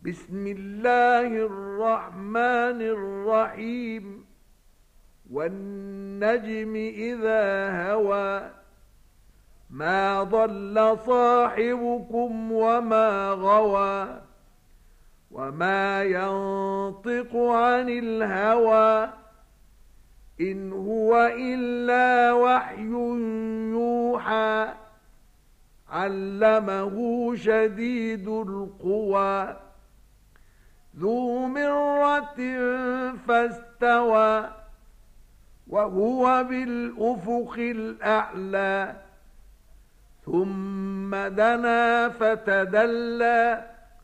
بسم الله الرحمن الرحيم والنجم إذا هوى ما ضل صاحبكم وما غوى وما ينطق عن الهوى إن هو إلا وحي يوحى علمه شديد القوى ذو مرة فاستوى وهو بالأفق الأعلى ثم دنا فتدلى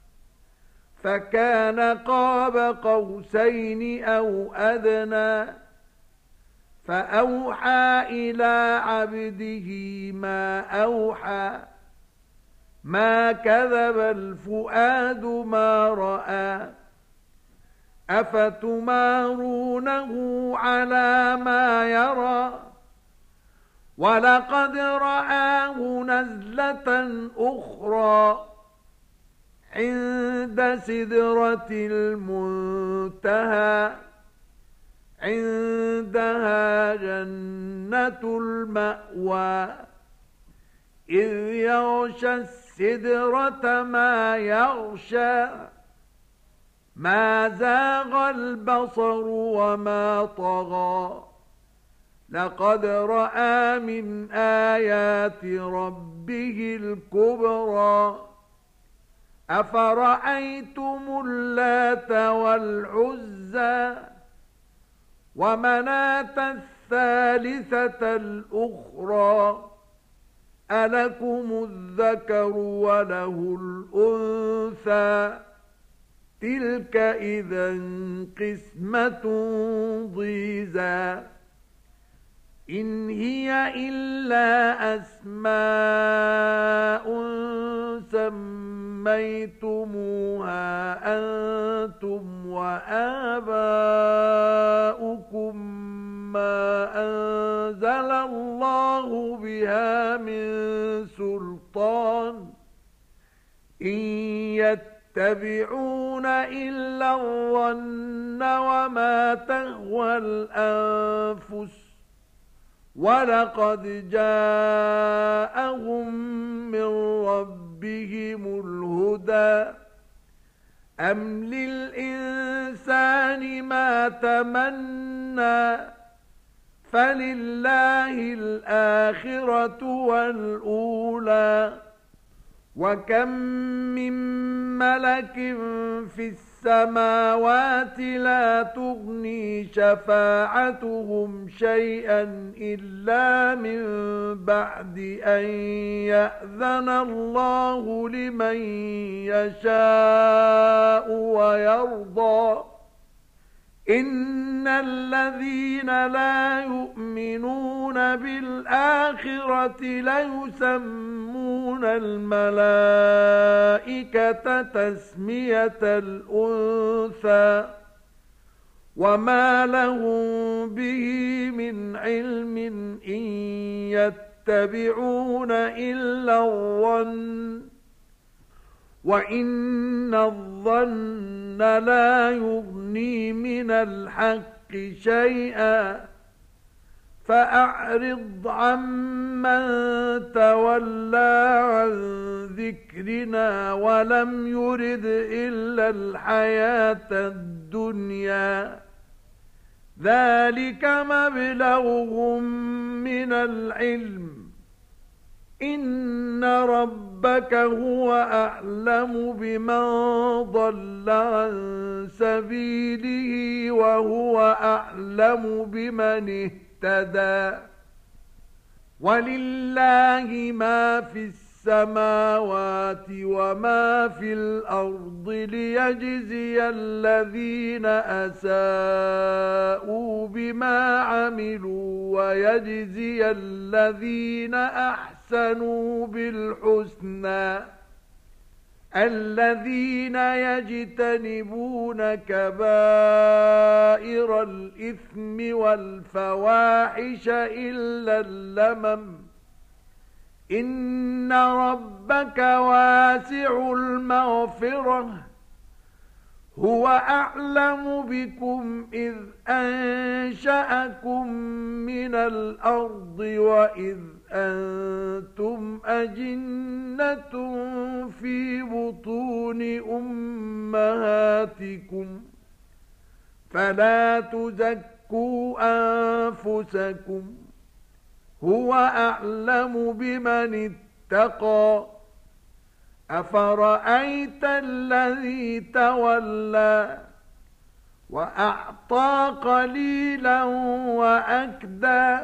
فكان قاب قوسين أو أدنى فأوحى إلى عبده ما أوحى ما كذب الفؤاد ما رأى أفتمارونه على ما يرى ولقد رآه نزلة أخرى عند سدرة المنتهى عندها جنة المأوى إذ يغشى السدرة ما يغشى ما زاغ البصر وما طغى لقد رأى من آيات ربه الكبرى أفرأيتم اللات والعزى ومناة الثالثة الأخرى ألكم الذكر وله الأنثى تلك إذا قسمة ضيزى إن هي إلا أسماء سميتموها أنتم وآباؤكم ما أنزل الله بها من سلطان إن يتبعون إلا الظن وما تهوى الأنفس ولقد جاءهم من ربهم الهدى أم للإنسان ما تمنى فلله الآخرة والأولى وكم من ملك في السماوات لا تغني شفاعتهم شيئا إلا من بعد أن يأذن الله لمن يشاء ويرضى إن الذين لا يؤمنون بالآخرة ليسمون الملائكة تسمية الأنثى وما لهم به من علم إن يتبعون إلا الظن وإن الظن لا يغني من الحق شيئا فأعرض عمن تولى عن ذكرنا ولم يرد إلا الحياة الدنيا ذلك مبلغهم من العلم إن ربك هو أعلم بمن ضل عن سبيله وهو أعلم بمن اهتدى ولله ما في السماوات وما في الأرض ليجزي الذين أساءوا بما عملوا ويجزي الذين أحسنوا بالحسنى الذين يجتنبون كبائر الإثم والفواحش إلا اللمم إن ربك واسع المغفرة هو أعلم بكم إذ أنشأكم من الأرض وإذ أنتم أجنة في بطون أمهاتكم فلا تزكوا أنفسكم هو أعلم بمن اتقى أفرأيت الذي تولى وأعطى قليلا وأكدى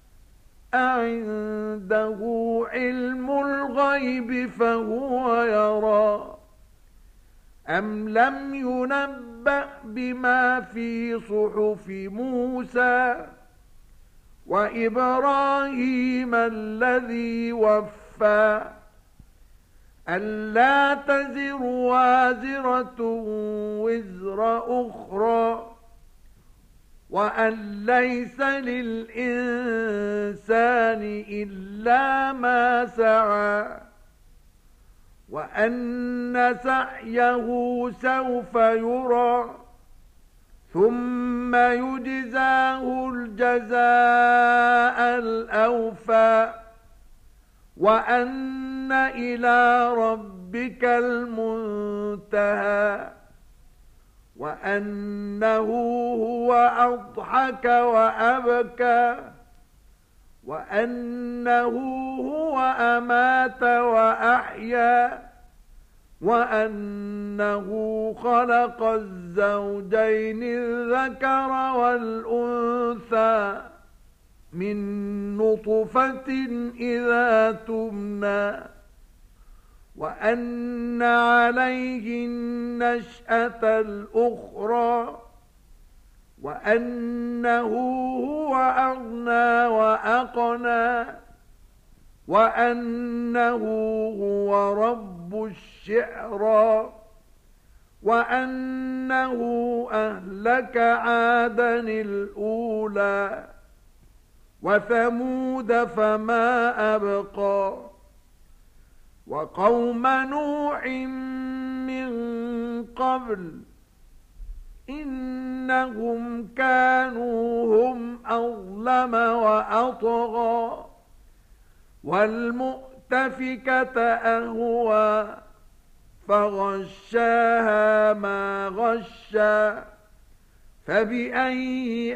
أعنده علم الغيب فهو يرى أم لم ينبأ بما في صحف موسى وإبراهيم الذي وفى ألا تزر وازرة وزر أخرى وأن ليس للإنسان إلا ما سعى وأن سعيه سوف يرى ثم يجزاه الجزاء الأوفى وأن إلى ربك المنتهى وأنه هو أضحك وأبكى وأنه هو أمات وأحيا وأنه خلق الزوجين الذكر والأنثى من نطفة إذا تمنى وأن عليه النشأة الأخرى وأنه هو أغنى وأقنى وأنه هو رب الشعرى وأنه أهلك عادا الأولى وثمود فما أبقى وقوم نوح من قبل إنهم كانوا هم أظلم وأطغى والمؤتفكة أهوى فغشاها ما غشا فبأي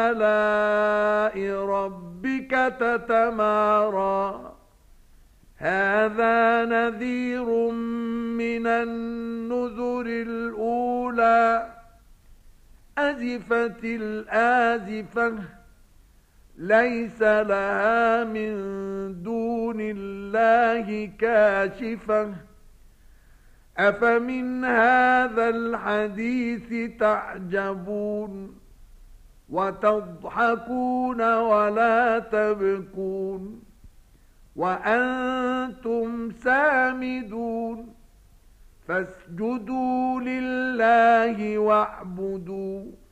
آلاء ربك تتمارى هذا نذير من النذر الأولى أزفت الآزفة ليس لها من دون الله كاشفة أفمن هذا الحديث تعجبون وتضحكون ولا تبكون وأنتم سامدون فاسجدوا لله واعبدوا